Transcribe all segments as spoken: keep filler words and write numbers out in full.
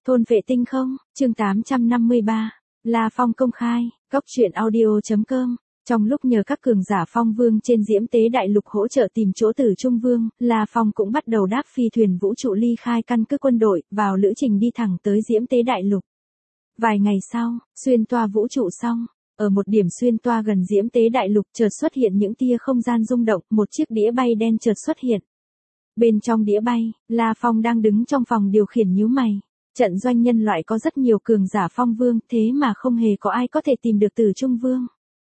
Thôn vệ tinh không, chương tám trăm năm mươi ba, La Phong công khai, góc truyện audio.com. Trong lúc nhờ các cường giả Phong Vương trên Diễm Tế Đại Lục hỗ trợ tìm chỗ Tử Trung Vương, La Phong cũng bắt đầu đáp phi thuyền vũ trụ ly khai căn cứ quân đội, vào lữ trình đi thẳng tới Diễm Tế Đại Lục. Vài ngày sau, xuyên toa vũ trụ xong, ở một điểm xuyên toa gần Diễm Tế Đại Lục chợt xuất hiện những tia không gian rung động, một chiếc đĩa bay đen chợt xuất hiện. Bên trong đĩa bay, La Phong đang đứng trong phòng điều khiển nhíu mày. Trận doanh nhân loại có rất nhiều cường giả Phong Vương, thế mà không hề có ai có thể tìm được Tử Trung Vương.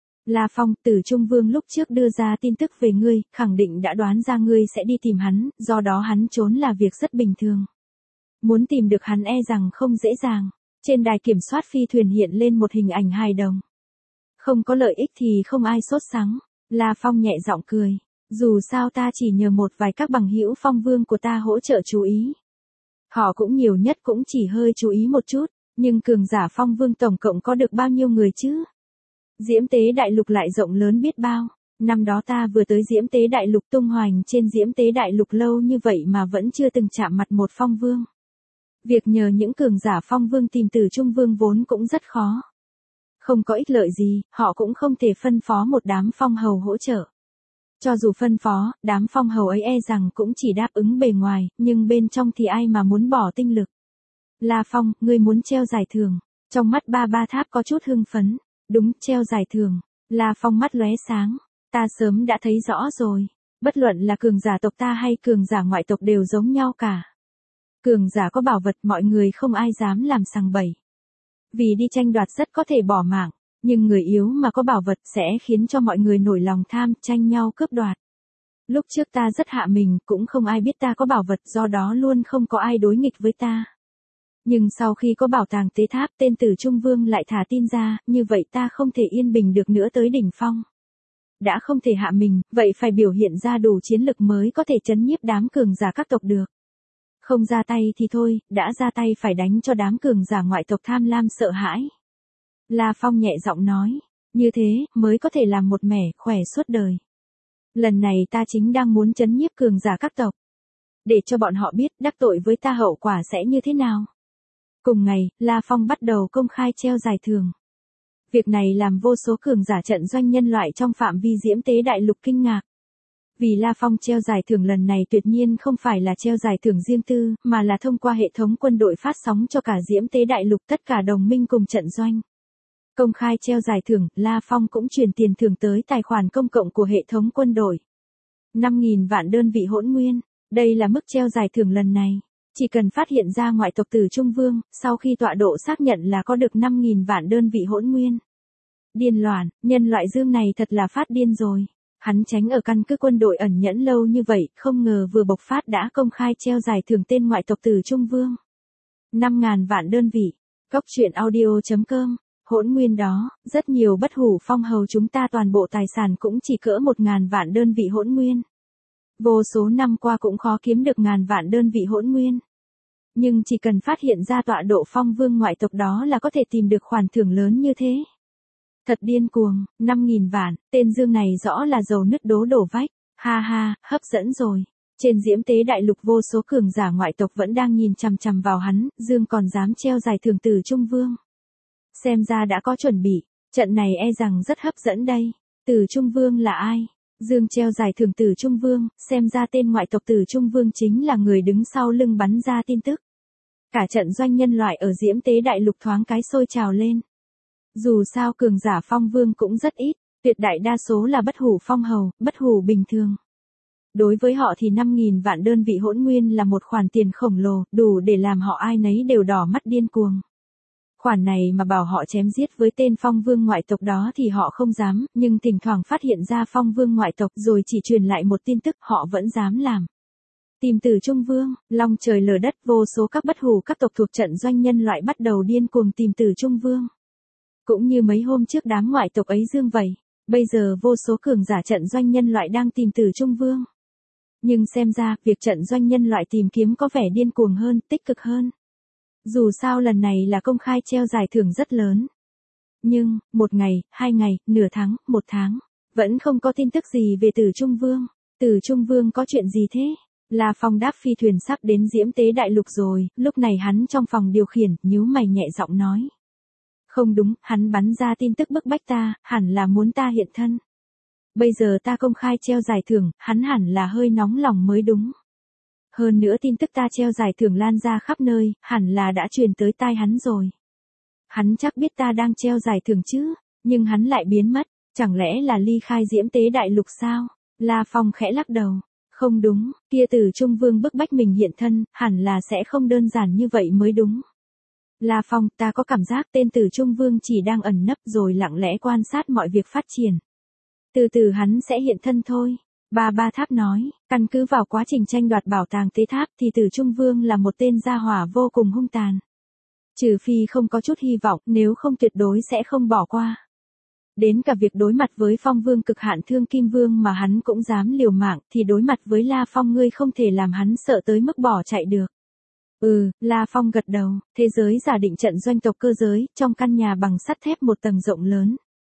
La Phong, Tử Trung Vương lúc trước đưa ra tin tức về ngươi, khẳng định đã đoán ra ngươi sẽ đi tìm hắn, do đó hắn trốn là việc rất bình thường. Muốn tìm được hắn e rằng không dễ dàng. Trên đài kiểm soát phi thuyền hiện lên một hình ảnh hài đồng. Không có lợi ích thì không ai sốt sắng. La Phong nhẹ giọng cười. Dù sao ta chỉ nhờ một vài các bằng hữu Phong Vương của ta hỗ trợ chú ý. Họ cũng nhiều nhất cũng chỉ hơi chú ý một chút, nhưng cường giả Phong Vương tổng cộng có được bao nhiêu người chứ? Diễm Tế Đại Lục lại rộng lớn biết bao. Năm đó ta vừa tới Diễm Tế Đại Lục tung hoành trên Diễm Tế Đại Lục lâu như vậy mà vẫn chưa từng chạm mặt một Phong Vương. Việc nhờ những cường giả Phong Vương tìm Tử Trung Vương vốn cũng rất khó. Không có ích lợi gì, họ cũng không thể phân phó một đám phong hầu hỗ trợ. Cho dù phân phó, đám phong hầu ấy e rằng cũng chỉ đáp ứng bề ngoài, nhưng bên trong thì ai mà muốn bỏ tinh lực. La Phong, ngươi muốn treo giải thưởng. Trong mắt ba ba tháp có chút hưng phấn. Đúng, treo giải thưởng. La Phong mắt lóe sáng. Ta sớm đã thấy rõ rồi. Bất luận là cường giả tộc ta hay cường giả ngoại tộc đều giống nhau cả. Cường giả có bảo vật mọi người không ai dám làm sằng bậy. Vì đi tranh đoạt rất có thể bỏ mạng. Nhưng người yếu mà có bảo vật sẽ khiến cho mọi người nổi lòng tham, tranh nhau cướp đoạt. Lúc trước ta rất hạ mình, cũng không ai biết ta có bảo vật, do đó luôn không có ai đối nghịch với ta. Nhưng sau khi có bảo tàng tế tháp, tên Tử Trung Vương lại thả tin ra, như vậy ta không thể yên bình được nữa tới đỉnh phong. Đã không thể hạ mình, vậy phải biểu hiện ra đủ chiến lực mới có thể trấn nhiếp đám cường giả các tộc được. Không ra tay thì thôi, đã ra tay phải đánh cho đám cường giả ngoại tộc tham lam sợ hãi. La Phong nhẹ giọng nói, như thế mới có thể làm một mẻ khỏe suốt đời. Lần này ta chính đang muốn trấn nhiếp cường giả các tộc, để cho bọn họ biết đắc tội với ta hậu quả sẽ như thế nào. Cùng ngày, La Phong bắt đầu công khai treo giải thưởng. Việc này làm vô số cường giả trận doanh nhân loại trong phạm vi Diễm Tế Đại Lục kinh ngạc. Vì La Phong treo giải thưởng lần này tuyệt nhiên không phải là treo giải thưởng riêng tư, mà là thông qua hệ thống quân đội phát sóng cho cả Diễm Tế Đại Lục tất cả đồng minh cùng trận doanh. Công khai treo giải thưởng, La Phong cũng truyền tiền thưởng tới tài khoản công cộng của hệ thống quân đội. năm nghìn vạn đơn vị hỗn nguyên, đây là mức treo giải thưởng lần này. Chỉ cần phát hiện ra ngoại tộc Tử Trung Vương, sau khi tọa độ xác nhận là có được năm nghìn vạn đơn vị hỗn nguyên. Điên loạn, nhân loại dương này thật là phát điên rồi. Hắn tránh ở căn cứ quân đội ẩn nhẫn lâu như vậy, không ngờ vừa bộc phát đã công khai treo giải thưởng tên ngoại tộc Tử Trung Vương. năm nghìn vạn đơn vị. Góc truyện audio.com. Hỗn nguyên đó, rất nhiều bất hủ phong hầu chúng ta toàn bộ tài sản cũng chỉ cỡ một ngàn vạn đơn vị hỗn nguyên. Vô số năm qua cũng khó kiếm được ngàn vạn đơn vị hỗn nguyên. Nhưng chỉ cần phát hiện ra tọa độ Phong Vương ngoại tộc đó là có thể tìm được khoản thưởng lớn như thế. Thật điên cuồng, năm nghìn vạn, tên dương này rõ là dầu nứt đố đổ vách, ha ha, hấp dẫn rồi. Trên Diễm Tế Đại Lục vô số cường giả ngoại tộc vẫn đang nhìn chằm chằm vào hắn, dương còn dám treo giải thưởng Tử Trung Vương. Xem ra đã có chuẩn bị, trận này e rằng rất hấp dẫn đây. Tử Trung Vương là ai? Dương treo giải thưởng Tử Trung Vương, xem ra tên ngoại tộc Tử Trung Vương chính là người đứng sau lưng bắn ra tin tức. Cả trận doanh nhân loại ở Diễm Tế Đại Lục thoáng cái sôi trào lên. Dù sao cường giả Phong Vương cũng rất ít, tuyệt đại đa số là bất hủ phong hầu, bất hủ bình thường. Đối với họ thì năm nghìn vạn đơn vị hỗn nguyên là một khoản tiền khổng lồ, đủ để làm họ ai nấy đều đỏ mắt điên cuồng. Khoản này mà bảo họ chém giết với tên Phong Vương ngoại tộc đó thì họ không dám, nhưng thỉnh thoảng phát hiện ra Phong Vương ngoại tộc rồi chỉ truyền lại một tin tức họ vẫn dám làm. Tìm Tử Trung Vương, long trời lở đất, vô số các bất hủ các tộc thuộc trận doanh nhân loại bắt đầu điên cuồng tìm Tử Trung Vương. Cũng như mấy hôm trước đám ngoại tộc ấy dương vậy, bây giờ vô số cường giả trận doanh nhân loại đang tìm Tử Trung Vương. Nhưng xem ra, việc trận doanh nhân loại tìm kiếm có vẻ điên cuồng hơn, tích cực hơn. Dù sao lần này là công khai treo giải thưởng rất lớn. Nhưng, một ngày, hai ngày, nửa tháng, một tháng, vẫn không có tin tức gì về Tử Trung Vương. Tử Trung Vương có chuyện gì thế? La Phong đáp phi thuyền sắp đến Diễm Tế Đại Lục rồi, lúc này hắn trong phòng điều khiển, nhíu mày nhẹ giọng nói. Không đúng, hắn bắn ra tin tức bức bách ta, hẳn là muốn ta hiện thân. Bây giờ ta công khai treo giải thưởng, hắn hẳn là hơi nóng lòng mới đúng. Hơn nữa tin tức ta treo giải thưởng lan ra khắp nơi, hẳn là đã truyền tới tai hắn rồi. Hắn chắc biết ta đang treo giải thưởng chứ, nhưng hắn lại biến mất, chẳng lẽ là ly khai Diễm Tế Đại Lục sao? La Phong khẽ lắc đầu. Không đúng, kia Từ Trung Vương bức bách mình hiện thân, hẳn là sẽ không đơn giản như vậy mới đúng. La Phong, ta có cảm giác tên Từ Trung Vương chỉ đang ẩn nấp rồi lặng lẽ quan sát mọi việc phát triển. Từ từ hắn sẽ hiện thân thôi. Ba Ba Tháp nói, căn cứ vào quá trình tranh đoạt bảo tàng tế tháp thì Từ Trung Vương là một tên gia hỏa vô cùng hung tàn. Trừ phi không có chút hy vọng, nếu không tuyệt đối sẽ không bỏ qua. Đến cả việc đối mặt với Phong Vương cực hạn Thương Kim Vương mà hắn cũng dám liều mạng thì đối mặt với La Phong ngươi không thể làm hắn sợ tới mức bỏ chạy được. Ừ, La Phong gật đầu, thế giới giả định trận doanh tộc cơ giới, trong căn nhà bằng sắt thép một tầng rộng lớn.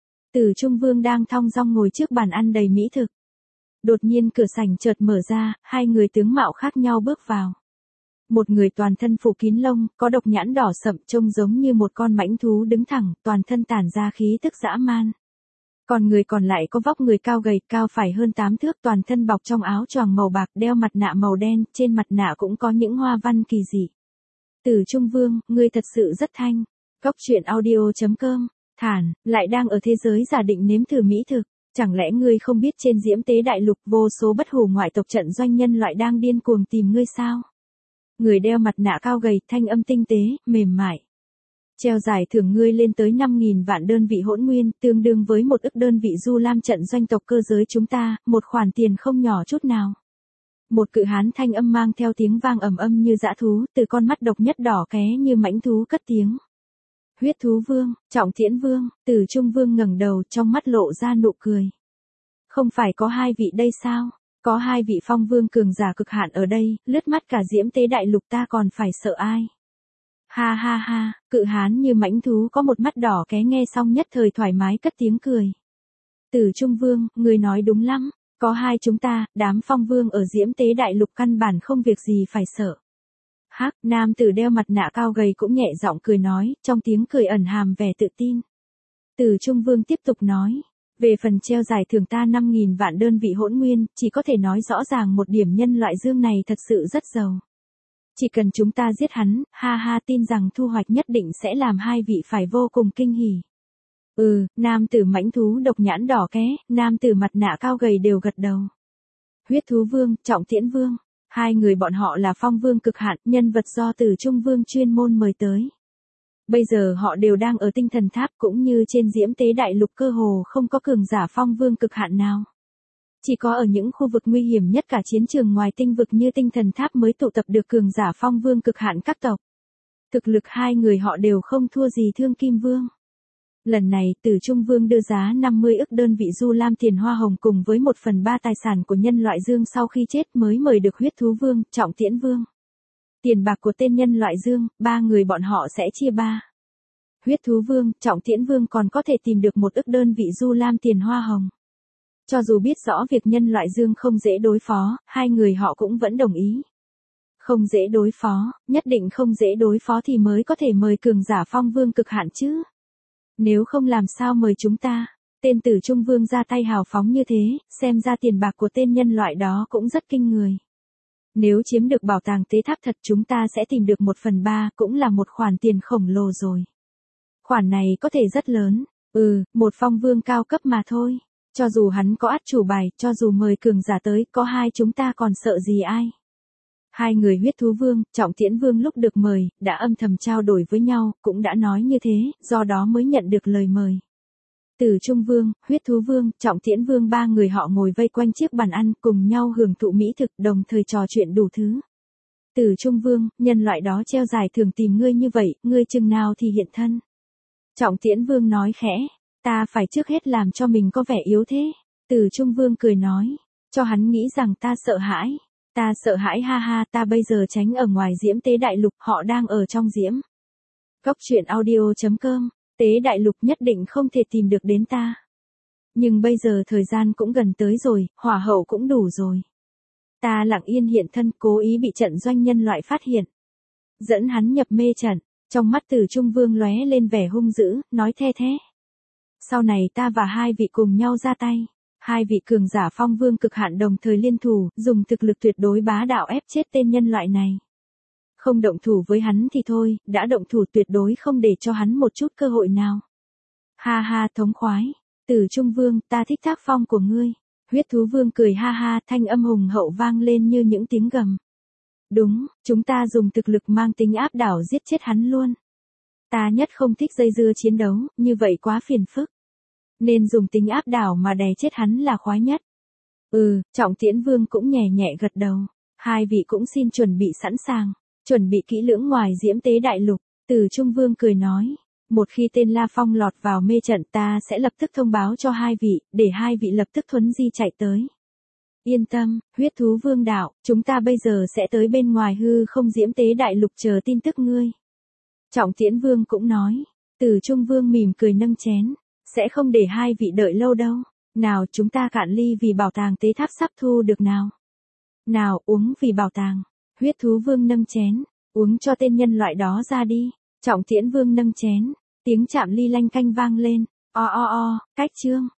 Từ Trung Vương đang thong dong ngồi trước bàn ăn đầy mỹ thực. Đột nhiên cửa sảnh chợt mở ra, hai người tướng mạo khác nhau bước vào. Một người toàn thân phủ kín lông, có độc nhãn đỏ sậm trông giống như một con mãnh thú đứng thẳng, toàn thân tản ra khí tức dã man. Còn người còn lại có vóc người cao gầy, cao phải hơn tám thước, toàn thân bọc trong áo choàng màu bạc, đeo mặt nạ màu đen, trên mặt nạ cũng có những hoa văn kỳ dị. Từ Trung Vương, ngươi thật sự rất thanh. Góc truyện audio chấm com, thản, lại đang ở thế giới giả định nếm thử mỹ thực. Chẳng lẽ ngươi không biết trên Diễm Tế Đại Lục vô số bất hủ ngoại tộc trận doanh nhân loại đang điên cuồng tìm ngươi sao? Người đeo mặt nạ cao gầy, thanh âm tinh tế, mềm mại. Treo giải thưởng ngươi lên tới năm nghìn vạn đơn vị hỗn nguyên, tương đương với một ức đơn vị du lam trận doanh tộc cơ giới chúng ta, một khoản tiền không nhỏ chút nào. Một cự hán thanh âm mang theo tiếng vang ầm âm như dã thú, từ con mắt độc nhất đỏ ké như mãnh thú cất tiếng. Huyết thú vương, Trọng Tiễn Vương, Từ Trung Vương ngẩng đầu, trong mắt lộ ra nụ cười. Không phải có hai vị đây sao? Có hai vị Phong Vương cường giả cực hạn ở đây, lướt mắt cả Diễm Tế Đại Lục ta còn phải sợ ai? Ha ha ha, cự hán như mãnh thú có một mắt đỏ ké nghe xong nhất thời thoải mái cất tiếng cười. Từ Trung Vương, người nói đúng lắm, có hai chúng ta, đám Phong Vương ở Diễm Tế Đại Lục căn bản không việc gì phải sợ. Hắc, nam tử đeo mặt nạ cao gầy cũng nhẹ giọng cười nói, trong tiếng cười ẩn hàm vẻ tự tin. Từ Trung Vương tiếp tục nói, về phần treo giải thưởng ta năm nghìn vạn đơn vị hỗn nguyên, chỉ có thể nói rõ ràng một điểm nhân loại dương này thật sự rất giàu. Chỉ cần chúng ta giết hắn, ha ha tin rằng thu hoạch nhất định sẽ làm hai vị phải vô cùng kinh hỉ. Ừ, nam tử mãnh thú độc nhãn đỏ ké, nam tử mặt nạ cao gầy đều gật đầu. Huyết thú vương, Trọng Tiễn Vương. Hai người bọn họ là Phong Vương cực hạn, nhân vật do Từ Trung Vương chuyên môn mời tới. Bây giờ họ đều đang ở tinh thần tháp cũng như trên Diễm Tế Đại Lục cơ hồ không có cường giả Phong Vương cực hạn nào. Chỉ có ở những khu vực nguy hiểm nhất cả chiến trường ngoài tinh vực như tinh thần tháp mới tụ tập được cường giả Phong Vương cực hạn các tộc. Thực lực hai người họ đều không thua gì Thương Kim Vương. Lần này Từ Trung Vương đưa giá năm mươi ức đơn vị du lam tiền hoa hồng cùng với một phần ba tài sản của nhân loại dương sau khi chết mới mời được Huyết thú vương, Trọng Tiễn Vương. Tiền bạc của tên nhân loại dương, ba người bọn họ sẽ chia ba. Huyết thú vương, Trọng Tiễn Vương còn có thể tìm được một ức đơn vị du lam tiền hoa hồng. Cho dù biết rõ việc nhân loại dương không dễ đối phó, hai người họ cũng vẫn đồng ý. Không dễ đối phó, nhất định không dễ đối phó thì mới có thể mời cường giả Phong Vương cực hạn chứ. Nếu không làm sao mời chúng ta, tên Từ Trung Vương ra tay hào phóng như thế, xem ra tiền bạc của tên nhân loại đó cũng rất kinh người. Nếu chiếm được bảo tàng tế tháp thật chúng ta sẽ tìm được một phần ba, cũng là một khoản tiền khổng lồ rồi. Khoản này có thể rất lớn, ừ, một Phong Vương cao cấp mà thôi. Cho dù hắn có át chủ bài, cho dù mời cường giả tới, có hai chúng ta còn sợ gì ai. Hai người Huyết thú vương, Trọng Tiễn Vương lúc được mời, đã âm thầm trao đổi với nhau, cũng đã nói như thế, do đó mới nhận được lời mời. Từ Trung Vương, Huyết thú vương, Trọng Tiễn Vương ba người họ ngồi vây quanh chiếc bàn ăn, cùng nhau hưởng thụ mỹ thực, đồng thời trò chuyện đủ thứ. Từ Trung Vương, nhân loại đó treo giải thưởng tìm ngươi như vậy, ngươi chừng nào thì hiện thân. Trọng Tiễn Vương nói khẽ, ta phải trước hết làm cho mình có vẻ yếu thế. Từ Trung Vương cười nói, cho hắn nghĩ rằng ta sợ hãi. Ta sợ hãi ha ha, ta bây giờ tránh ở ngoài Diễm Tế Đại Lục, họ đang ở trong Diễm. Góc truyện audio chấm com, Tế Đại Lục nhất định không thể tìm được đến ta. Nhưng bây giờ thời gian cũng gần tới rồi, hỏa hậu cũng đủ rồi. Ta lặng yên hiện thân, cố ý bị trận doanh nhân loại phát hiện. Dẫn hắn nhập mê trận, trong mắt Tử Trung Vương lóe lên vẻ hung dữ, nói the thế. Sau này ta và hai vị cùng nhau ra tay. Hai vị cường giả phong vương cực hạn đồng thời liên thủ, dùng thực lực tuyệt đối bá đạo ép chết tên nhân loại này. Không động thủ với hắn thì thôi, đã động thủ tuyệt đối không để cho hắn một chút cơ hội nào. Ha ha thống khoái, Tử Trung Vương, ta thích tác phong của ngươi. Huyết thú vương cười ha ha, thanh âm hùng hậu vang lên như những tiếng gầm. Đúng, chúng ta dùng thực lực mang tính áp đảo giết chết hắn luôn. Ta nhất không thích dây dưa chiến đấu, như vậy quá phiền phức. Nên dùng tính áp đảo mà đè chết hắn là khoái nhất. Ừ, Trọng Tiễn Vương cũng nhẹ nhẹ gật đầu. Hai vị cũng xin chuẩn bị sẵn sàng, chuẩn bị kỹ lưỡng ngoài Diễm Tế Đại Lục. Tử Trung Vương cười nói, một khi tên La Phong lọt vào mê trận ta sẽ lập tức thông báo cho hai vị, để hai vị lập tức thuấn di chạy tới. Yên tâm, Huyết thú Vương đạo, chúng ta bây giờ sẽ tới bên ngoài hư không Diễm Tế Đại Lục chờ tin tức ngươi. Trọng Tiễn Vương cũng nói, Tử Trung Vương mỉm cười nâng chén, sẽ không để hai vị đợi lâu đâu. Nào chúng ta cạn ly vì bảo tàng tế tháp sắp thu được nào. Nào uống vì bảo tàng. Huyết thú Vương nâng chén, uống cho tên nhân loại đó ra đi. Trọng Tiễn Vương nâng chén, tiếng chạm ly lanh canh vang lên. O o o, cách chương.